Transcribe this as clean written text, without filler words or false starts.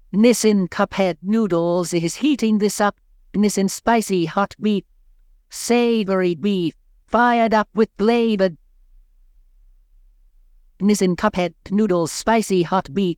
Nissin Cuphead Noodles is heating this up. Nissin Spicy Hot Beef. Savory beef, fired up with flavored. Nissin Cuphead Noodles Spicy Hot Beef.